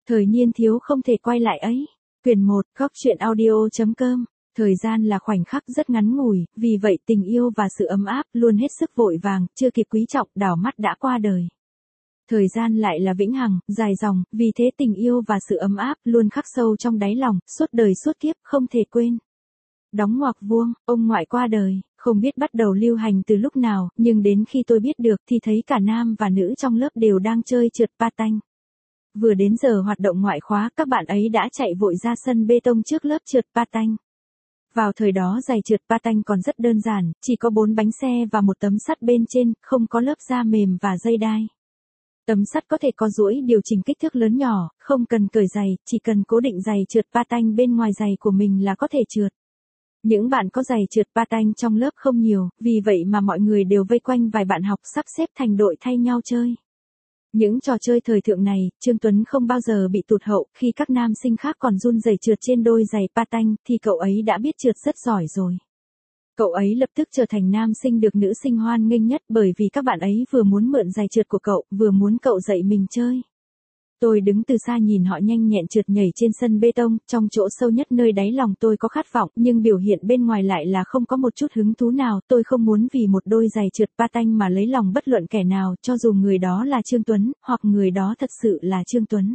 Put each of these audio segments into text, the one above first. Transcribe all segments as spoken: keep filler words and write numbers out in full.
Thời niên thiếu không thể quay lại ấy. Quyển một, góc truyện audio.com. Thời gian là khoảnh khắc rất ngắn ngủi, vì vậy tình yêu và sự ấm áp luôn hết sức vội vàng, chưa kịp quý trọng, đảo mắt đã qua đời. Thời gian lại là vĩnh hằng, dài dòng, vì thế tình yêu và sự ấm áp luôn khắc sâu trong đáy lòng, suốt đời suốt kiếp, không thể quên. Đóng ngoặc vuông, ông ngoại qua đời, không biết bắt đầu lưu hành từ lúc nào, nhưng đến khi tôi biết được thì thấy cả nam và nữ trong lớp đều đang chơi trượt patin. Vừa đến giờ hoạt động ngoại khóa, các bạn ấy đã chạy vội ra sân bê tông trước lớp trượt patin. Vào thời đó giày trượt patin còn rất đơn giản, chỉ có bốn bánh xe và một tấm sắt bên trên, không có lớp da mềm và dây đai. Tấm sắt có thể có duỗi điều chỉnh kích thước lớn nhỏ, không cần cởi giày, chỉ cần cố định giày trượt patin bên ngoài giày của mình là có thể trượt. Những bạn có giày trượt patin trong lớp không nhiều, vì vậy mà mọi người đều vây quanh vài bạn học sắp xếp thành đội thay nhau chơi. Những trò chơi thời thượng này, Trương Tuấn không bao giờ bị tụt hậu, khi các nam sinh khác còn run rẩy trượt trên đôi giày patin, thì cậu ấy đã biết trượt rất giỏi rồi. Cậu ấy lập tức trở thành nam sinh được nữ sinh hoan nghênh nhất, bởi vì các bạn ấy vừa muốn mượn giày trượt của cậu, vừa muốn cậu dạy mình chơi. Tôi đứng từ xa nhìn họ nhanh nhẹn trượt nhảy trên sân bê tông, trong chỗ sâu nhất nơi đáy lòng tôi có khát vọng, nhưng biểu hiện bên ngoài lại là không có một chút hứng thú nào. Tôi không muốn vì một đôi giày trượt patin mà lấy lòng bất luận kẻ nào, cho dù người đó là Trương Tuấn, hoặc người đó thật sự là Trương Tuấn.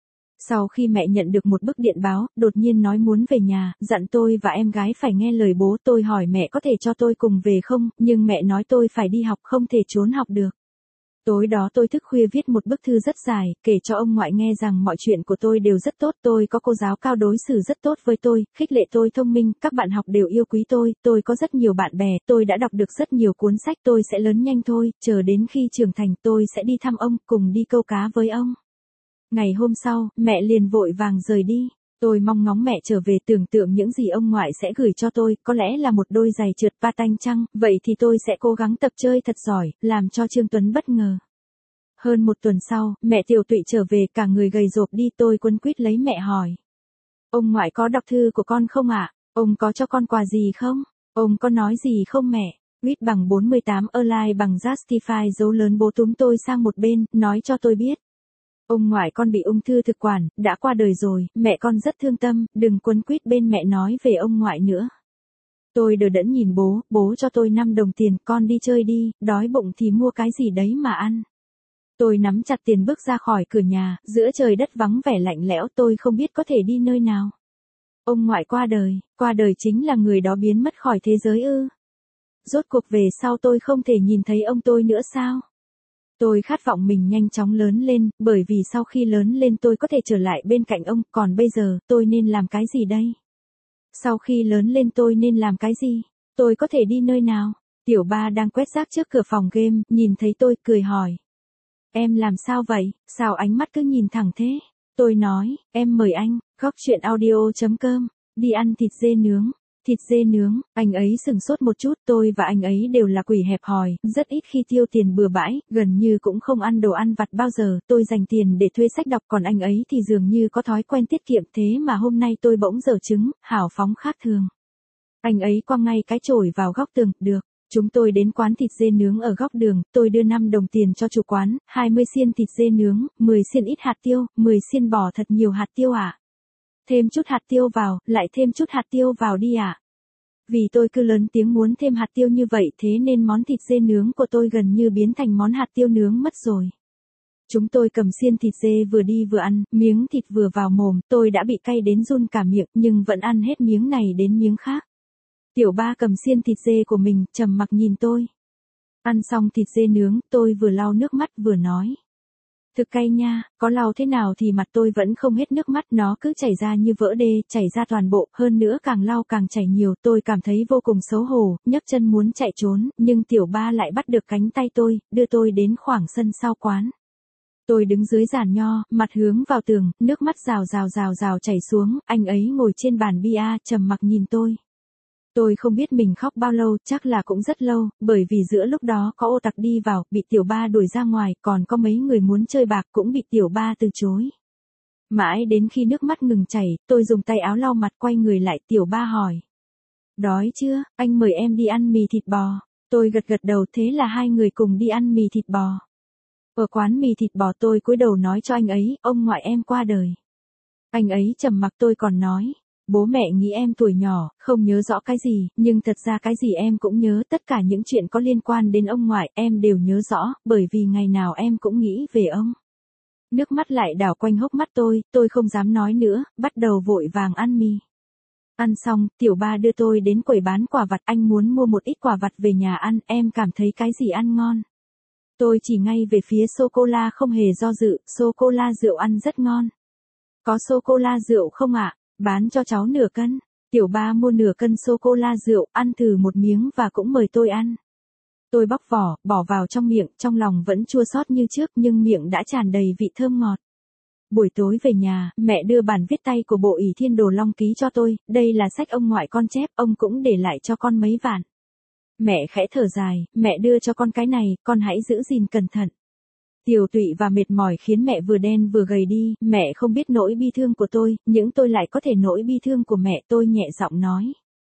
Sau khi mẹ nhận được một bức điện báo, đột nhiên nói muốn về nhà, dặn tôi và em gái phải nghe lời bố. Tôi hỏi mẹ có thể cho tôi cùng về không, nhưng mẹ nói tôi phải đi học, không thể trốn học được. Tối đó tôi thức khuya viết một bức thư rất dài, kể cho ông ngoại nghe rằng mọi chuyện của tôi đều rất tốt, tôi có cô giáo cao đối xử rất tốt với tôi, khích lệ tôi thông minh, các bạn học đều yêu quý tôi, tôi có rất nhiều bạn bè, tôi đã đọc được rất nhiều cuốn sách, tôi sẽ lớn nhanh thôi, chờ đến khi trưởng thành tôi sẽ đi thăm ông, cùng đi câu cá với ông. Ngày hôm sau, mẹ liền vội vàng rời đi. Tôi mong ngóng mẹ trở về, tưởng tượng những gì ông ngoại sẽ gửi cho tôi, có lẽ là một đôi giày trượt patin chăng, vậy thì tôi sẽ cố gắng tập chơi thật giỏi, làm cho Trương Tuấn bất ngờ. Hơn một tuần sau, mẹ Tiểu Tụy trở về, cả người gầy rộp đi, tôi quấn quýt lấy mẹ hỏi. Ông ngoại có đọc thư của con không ạ? À? Ông có cho con quà gì không? Ông có nói gì không mẹ? Viết bằng bốn mươi tám Align bằng Justify dấu lớn. Bố túm tôi sang một bên, nói cho tôi biết. Ông ngoại con bị ung thư thực quản, đã qua đời rồi, mẹ con rất thương tâm, đừng quấn quýt bên mẹ nói về ông ngoại nữa. Tôi đờ đẫn nhìn bố, bố cho tôi năm đồng tiền, con đi chơi đi, đói bụng thì mua cái gì đấy mà ăn. Tôi nắm chặt tiền bước ra khỏi cửa nhà, giữa trời đất vắng vẻ lạnh lẽo, tôi không biết có thể đi nơi nào. Ông ngoại qua đời, qua đời chính là người đó biến mất khỏi thế giới ư? Rốt cuộc về sau tôi không thể nhìn thấy ông tôi nữa sao? Tôi khát vọng mình nhanh chóng lớn lên, bởi vì sau khi lớn lên tôi có thể trở lại bên cạnh ông, còn bây giờ, tôi nên làm cái gì đây? Sau khi lớn lên tôi nên làm cái gì? Tôi có thể đi nơi nào? Tiểu ba đang quét rác trước cửa phòng game, nhìn thấy tôi, cười hỏi. Em làm sao vậy? Sao ánh mắt cứ nhìn thẳng thế? Tôi nói, em mời anh, góc truyện audio.com, đi ăn thịt dê nướng. Thịt dê nướng, anh ấy sừng sốt một chút, tôi và anh ấy đều là quỷ hẹp hòi, rất ít khi tiêu tiền bừa bãi, gần như cũng không ăn đồ ăn vặt bao giờ, tôi dành tiền để thuê sách đọc, còn anh ấy thì dường như có thói quen tiết kiệm, thế mà hôm nay tôi bỗng dở chứng, hào phóng khác thường. Anh ấy quăng ngay cái chổi vào góc tường, được. Chúng tôi đến quán thịt dê nướng ở góc đường, tôi đưa năm đồng tiền cho chủ quán, hai mươi xiên thịt dê nướng, mười xiên ít hạt tiêu, mười xiên bò thật nhiều hạt tiêu ạ. À? Thêm chút hạt tiêu vào, lại thêm chút hạt tiêu vào đi ạ. À? Vì tôi cứ lớn tiếng muốn thêm hạt tiêu như vậy, thế nên món thịt dê nướng của tôi gần như biến thành món hạt tiêu nướng mất rồi. Chúng tôi cầm xiên thịt dê vừa đi vừa ăn, miếng thịt vừa vào mồm, tôi đã bị cay đến run cả miệng, nhưng vẫn ăn hết miếng này đến miếng khác. Tiểu ba cầm xiên thịt dê của mình, trầm mặc nhìn tôi. Ăn xong thịt dê nướng, tôi vừa lau nước mắt vừa nói. Thực cay nha, có lau thế nào thì mặt tôi vẫn không hết nước mắt, nó cứ chảy ra như vỡ đê, chảy ra toàn bộ, hơn nữa càng lau càng chảy nhiều, tôi cảm thấy vô cùng xấu hổ, nhấc chân muốn chạy trốn, nhưng tiểu ba lại bắt được cánh tay tôi, đưa tôi đến khoảng sân sau quán. Tôi đứng dưới giàn nho, mặt hướng vào tường, nước mắt rào rào rào rào chảy xuống, anh ấy ngồi trên bàn bia, trầm mặc nhìn tôi. Tôi không biết mình khóc bao lâu, chắc là cũng rất lâu, bởi vì giữa lúc đó có ô tặc đi vào, bị tiểu ba đuổi ra ngoài, còn có mấy người muốn chơi bạc cũng bị tiểu ba từ chối. Mãi đến khi nước mắt ngừng chảy, tôi dùng tay áo lau mặt, quay người lại, tiểu ba hỏi. Đói chưa, anh mời em đi ăn mì thịt bò. Tôi gật gật đầu, thế là hai người cùng đi ăn mì thịt bò. Ở quán mì thịt bò tôi cúi đầu nói cho anh ấy, ông ngoại em qua đời. Anh ấy trầm mặc, tôi còn nói. Bố mẹ nghĩ em tuổi nhỏ, không nhớ rõ cái gì, nhưng thật ra cái gì em cũng nhớ, tất cả những chuyện có liên quan đến ông ngoại em đều nhớ rõ, bởi vì ngày nào em cũng nghĩ về ông. Nước mắt lại đảo quanh hốc mắt tôi, tôi không dám nói nữa, bắt đầu vội vàng ăn mì. Ăn xong, tiểu ba đưa tôi đến quầy bán quà vặt, anh muốn mua một ít quà vặt về nhà ăn, em cảm thấy cái gì ăn ngon. Tôi chỉ ngay về phía sô-cô-la không hề do dự, sô-cô-la rượu ăn rất ngon. Có sô-cô-la rượu không ạ? Bán cho cháu nửa cân. Tiểu ba mua nửa cân sô-cô-la rượu, ăn thử một miếng và cũng mời tôi ăn. Tôi bóc vỏ, bỏ vào trong miệng, trong lòng vẫn chua xót như trước nhưng miệng đã tràn đầy vị thơm ngọt. Buổi tối về nhà, mẹ đưa bản viết tay của Bộ Ỷ Thiên Đồ Long ký cho tôi, đây là sách ông ngoại con chép, ông cũng để lại cho con mấy vạn. Mẹ khẽ thở dài, mẹ đưa cho con cái này, con hãy giữ gìn cẩn thận. Tiều tụy và mệt mỏi khiến mẹ vừa đen vừa gầy đi, mẹ không biết nỗi bi thương của tôi, nhưng tôi lại có thể nỗi bi thương của mẹ, tôi nhẹ giọng nói.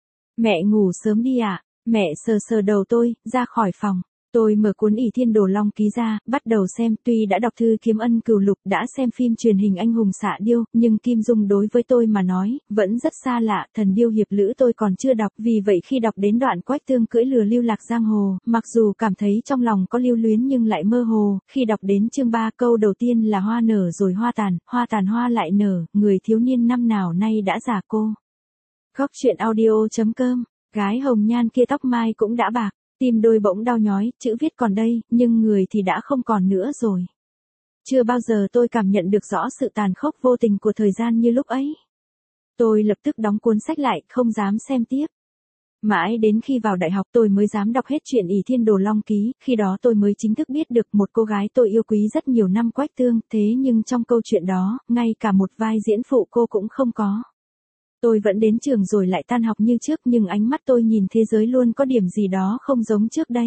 Mẹ ngủ sớm đi ạ, à? Mẹ sờ sờ đầu tôi, ra khỏi phòng. Tôi mở cuốn Ỷ Thiên Đồ Long ký ra, bắt đầu xem, tuy đã đọc thư Kiếm Ân Cửu Lục, đã xem phim truyền hình Anh Hùng Xạ Điêu, nhưng Kim Dung đối với tôi mà nói, vẫn rất xa lạ, Thần Điêu Hiệp Lữ tôi còn chưa đọc, vì vậy khi đọc đến đoạn Quách Tương cưỡi lừa lưu lạc giang hồ, mặc dù cảm thấy trong lòng có lưu luyến nhưng lại mơ hồ, khi đọc đến chương ba câu đầu tiên là hoa nở rồi hoa tàn, hoa tàn hoa lại nở, người thiếu niên năm nào nay đã già cô. Góc truyện audio chấm com, gái hồng nhan kia tóc mai cũng đã bạc. Tim đôi bỗng đau nhói, chữ viết còn đây, nhưng người thì đã không còn nữa rồi. Chưa bao giờ tôi cảm nhận được rõ sự tàn khốc vô tình của thời gian như lúc ấy. Tôi lập tức đóng cuốn sách lại, không dám xem tiếp. Mãi đến khi vào đại học tôi mới dám đọc hết truyện Ỷ Thiên Đồ Long ký, khi đó tôi mới chính thức biết được một cô gái tôi yêu quý rất nhiều năm Quách Tương, thế nhưng trong câu chuyện đó, ngay cả một vai diễn phụ cô cũng không có. Tôi vẫn đến trường rồi lại tan học như trước nhưng ánh mắt tôi nhìn thế giới luôn có điểm gì đó không giống trước đây.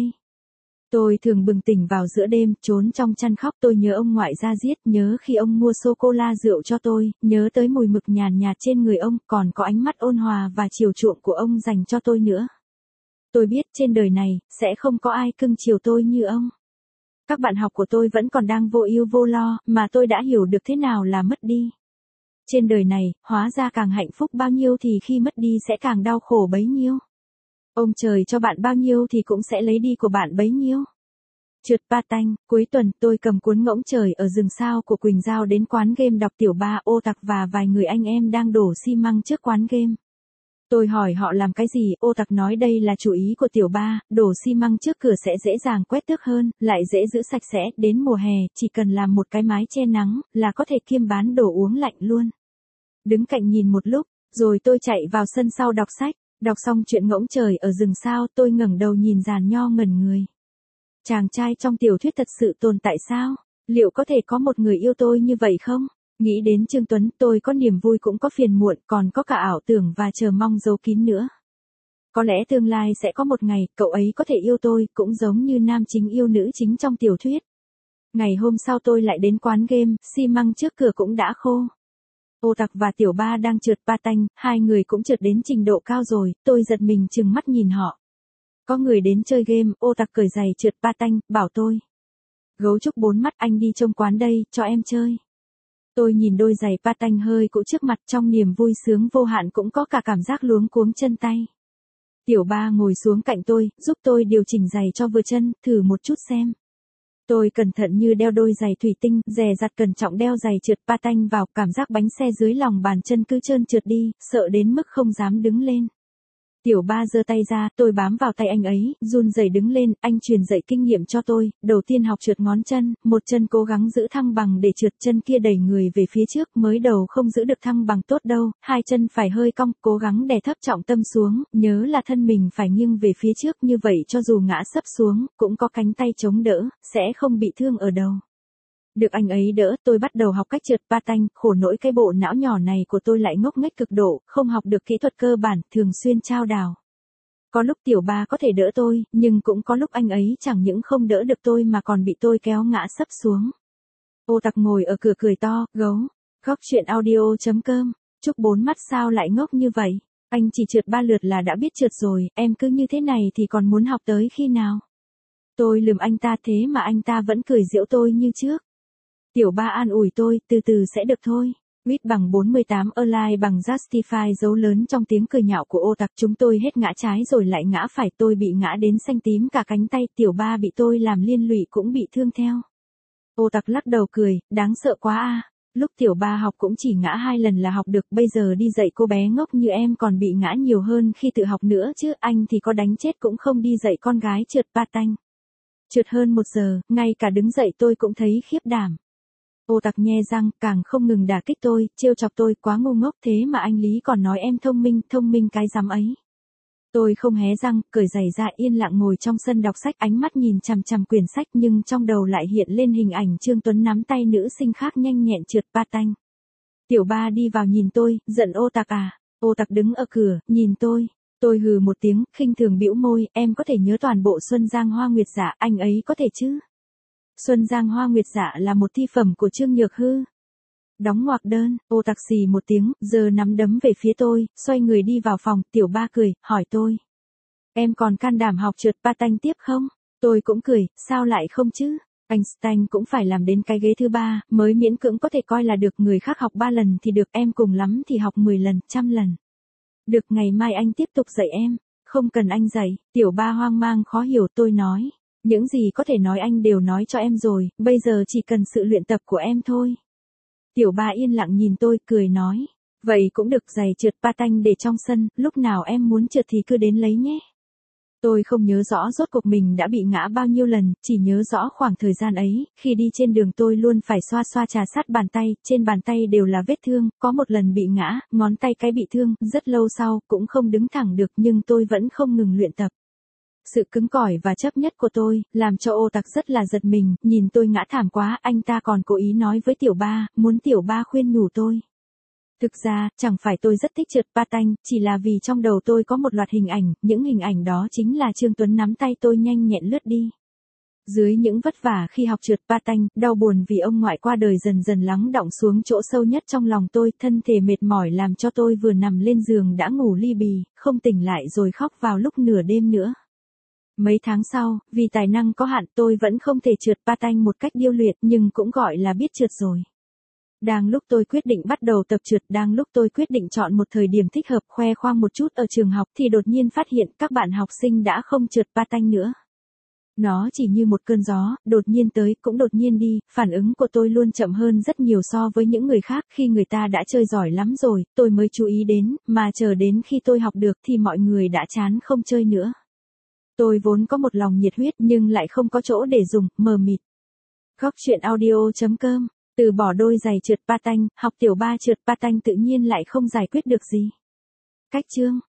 Tôi thường bừng tỉnh vào giữa đêm, trốn trong chăn khóc, tôi nhớ ông ngoại ra diết, nhớ khi ông mua sô-cô-la rượu cho tôi, nhớ tới mùi mực nhàn nhạt trên người ông, còn có ánh mắt ôn hòa và chiều chuộng của ông dành cho tôi nữa. Tôi biết trên đời này, sẽ không có ai cưng chiều tôi như ông. Các bạn học của tôi vẫn còn đang vô ưu vô lo, mà tôi đã hiểu được thế nào là mất đi. Trên đời này, hóa ra càng hạnh phúc bao nhiêu thì khi mất đi sẽ càng đau khổ bấy nhiêu. Ông trời cho bạn bao nhiêu thì cũng sẽ lấy đi của bạn bấy nhiêu. Trượt pa tanh, cuối tuần tôi cầm cuốn Ngỗng Trời ở rừng sao của Quỳnh Giao đến quán game đọc, Tiểu Ba, Ô Tặc và vài người anh em đang đổ xi măng trước quán game. Tôi hỏi họ làm cái gì, Ô Tặc nói đây là chủ ý của Tiểu Ba, đổ xi măng trước cửa sẽ dễ dàng quét tước hơn, lại dễ giữ sạch sẽ, đến mùa hè, chỉ cần làm một cái mái che nắng, là có thể kiêm bán đồ uống lạnh luôn. Đứng cạnh nhìn một lúc, rồi tôi chạy vào sân sau đọc sách, đọc xong chuyện Ngỗng Trời ở rừng sao, tôi ngẩng đầu nhìn Giàn Nho ngẩn người. Chàng trai trong tiểu thuyết thật sự tồn tại sao? Liệu có thể có một người yêu tôi như vậy không? Nghĩ đến Trương Tuấn, tôi có niềm vui cũng có phiền muộn, còn có cả ảo tưởng và chờ mong giấu kín nữa. Có lẽ tương lai sẽ có một ngày, cậu ấy có thể yêu tôi, cũng giống như nam chính yêu nữ chính trong tiểu thuyết. Ngày hôm sau tôi lại đến quán game, xi măng trước cửa cũng đã khô. Ô Tặc và Tiểu Ba đang trượt pa tanh, hai người cũng trượt đến trình độ cao rồi, tôi giật mình trừng mắt nhìn họ. Có người đến chơi game, Ô Tặc cởi giày trượt pa tanh, bảo tôi. Gấu trúc bốn mắt, anh đi trông quán đây, cho em chơi. Tôi nhìn đôi giày pa tanh hơi cũ trước mặt, trong niềm vui sướng vô hạn cũng có cả cảm giác luống cuống chân tay. Tiểu Ba ngồi xuống cạnh tôi, giúp tôi điều chỉnh giày cho vừa chân, thử một chút xem. Tôi cẩn thận như đeo đôi giày thủy tinh, dè dặt cẩn trọng đeo giày trượt pa tanh vào, cảm giác bánh xe dưới lòng bàn chân cứ trơn trượt đi, sợ đến mức không dám đứng lên. Tiểu Ba giơ tay ra, tôi bám vào tay anh ấy, run rẩy đứng lên, anh truyền dạy kinh nghiệm cho tôi, đầu tiên học trượt ngón chân, một chân cố gắng giữ thăng bằng để trượt, chân kia đẩy người về phía trước, mới đầu không giữ được thăng bằng tốt đâu, hai chân phải hơi cong, cố gắng đè thấp trọng tâm xuống, nhớ là thân mình phải nghiêng về phía trước, như vậy cho dù ngã sấp xuống, cũng có cánh tay chống đỡ, sẽ không bị thương ở đầu. Được anh ấy đỡ, tôi bắt đầu học cách trượt pa tanh, khổ nỗi cái bộ não nhỏ này của tôi lại ngốc nghếch cực độ, không học được kỹ thuật cơ bản, thường xuyên chao đảo. Có lúc Tiểu Ba có thể đỡ tôi, nhưng cũng có lúc anh ấy chẳng những không đỡ được tôi mà còn bị tôi kéo ngã sấp xuống. Ô Tặc ngồi ở cửa cười to, gấu. Góc truyện audio chấm com, Trúc bốn mắt sao lại ngốc như vậy? Anh chỉ trượt ba lượt là đã biết trượt rồi, em cứ như thế này thì còn muốn học tới khi nào? Tôi lườm anh ta thế mà anh ta vẫn cười giễu tôi như trước. Tiểu Ba an ủi tôi, từ từ sẽ được thôi. Quýt bằng bốn mươi tám Align bằng Justify dấu lớn trong tiếng cười nhạo của ô tặc. Chúng tôi hết ngã trái rồi lại ngã phải, tôi bị ngã đến xanh tím cả cánh tay, tiểu ba bị tôi làm liên lụy cũng bị thương theo. Ô tặc lắc đầu cười, đáng sợ quá a. Lúc tiểu ba học cũng chỉ ngã hai lần là học được, bây giờ đi dạy cô bé ngốc như em còn bị ngã nhiều hơn khi tự học nữa chứ, anh thì có đánh chết cũng không đi dạy con gái trượt patin. Trượt hơn một giờ, ngay cả đứng dậy tôi cũng thấy khiếp đảm. Ô tặc nhe răng, càng không ngừng đả kích tôi, trêu chọc tôi, quá ngu ngốc, thế mà anh Lý còn nói em thông minh, thông minh cái rắm ấy. Tôi không hé răng, cởi giày ra yên lặng ngồi trong sân đọc sách, ánh mắt nhìn chằm chằm quyển sách nhưng trong đầu lại hiện lên hình ảnh Trương Tuấn nắm tay nữ sinh khác nhanh nhẹn trượt patin. Tiểu ba đi vào nhìn tôi, giận ô tặc à. Ô tặc đứng ở cửa, nhìn tôi. Tôi hừ một tiếng, khinh thường bĩu môi, em có thể nhớ toàn bộ Xuân Giang Hoa Nguyệt Dạ, anh ấy có thể chứ? Xuân Giang Hoa Nguyệt Dạ là một thi phẩm của Trương Nhược Hư. Đóng ngoặc đơn, ô tặc xì một tiếng, giờ nắm đấm về phía tôi, xoay người đi vào phòng, tiểu ba cười, hỏi tôi. Em còn can đảm học trượt patin tiếp không? Tôi cũng cười, sao lại không chứ? Einstein cũng phải làm đến cái ghế thứ ba, mới miễn cưỡng có thể coi là được, người khác học ba lần thì được, em cùng lắm thì học mười lần, trăm lần. Được, ngày mai anh tiếp tục dạy em. Không cần anh dạy, tiểu ba hoang mang khó hiểu, tôi nói. Những gì có thể nói anh đều nói cho em rồi, bây giờ chỉ cần sự luyện tập của em thôi. Tiểu ba yên lặng nhìn tôi, cười nói. Vậy cũng được, giày trượt patin để trong sân, lúc nào em muốn trượt thì cứ đến lấy nhé. Tôi không nhớ rõ rốt cuộc mình đã bị ngã bao nhiêu lần, chỉ nhớ rõ khoảng thời gian ấy, khi đi trên đường tôi luôn phải xoa xoa trà sát bàn tay, trên bàn tay đều là vết thương, có một lần bị ngã, ngón tay cái bị thương, rất lâu sau, cũng không đứng thẳng được nhưng tôi vẫn không ngừng luyện tập. Sự cứng cỏi và chấp nhất của tôi, làm cho ô tặc rất là giật mình, nhìn tôi ngã thảm quá, anh ta còn cố ý nói với tiểu ba, muốn tiểu ba khuyên nhủ tôi. Thực ra, chẳng phải tôi rất thích trượt patin, chỉ là vì trong đầu tôi có một loạt hình ảnh, những hình ảnh đó chính là Trương Tuấn nắm tay tôi nhanh nhẹn lướt đi. Dưới những vất vả khi học trượt patin, đau buồn vì ông ngoại qua đời dần dần lắng đọng xuống chỗ sâu nhất trong lòng tôi, thân thể mệt mỏi làm cho tôi vừa nằm lên giường đã ngủ li bì, không tỉnh lại rồi khóc vào lúc nửa đêm nữa. Mấy tháng sau, vì tài năng có hạn tôi vẫn không thể trượt patin một cách điêu luyện nhưng cũng gọi là biết trượt rồi. Đang lúc tôi quyết định bắt đầu tập trượt, đang lúc tôi quyết định chọn một thời điểm thích hợp khoe khoang một chút ở trường học thì đột nhiên phát hiện các bạn học sinh đã không trượt patin nữa. Nó chỉ như một cơn gió, đột nhiên tới cũng đột nhiên đi, phản ứng của tôi luôn chậm hơn rất nhiều so với những người khác, khi người ta đã chơi giỏi lắm rồi, tôi mới chú ý đến, mà chờ đến khi tôi học được thì mọi người đã chán không chơi nữa. Tôi vốn có một lòng nhiệt huyết nhưng lại không có chỗ để dùng, mờ mịt. Góc truyện audio chấm com, từ bỏ đôi giày trượt patin, học tiểu ba trượt patin tự nhiên lại không giải quyết được gì. Cách chương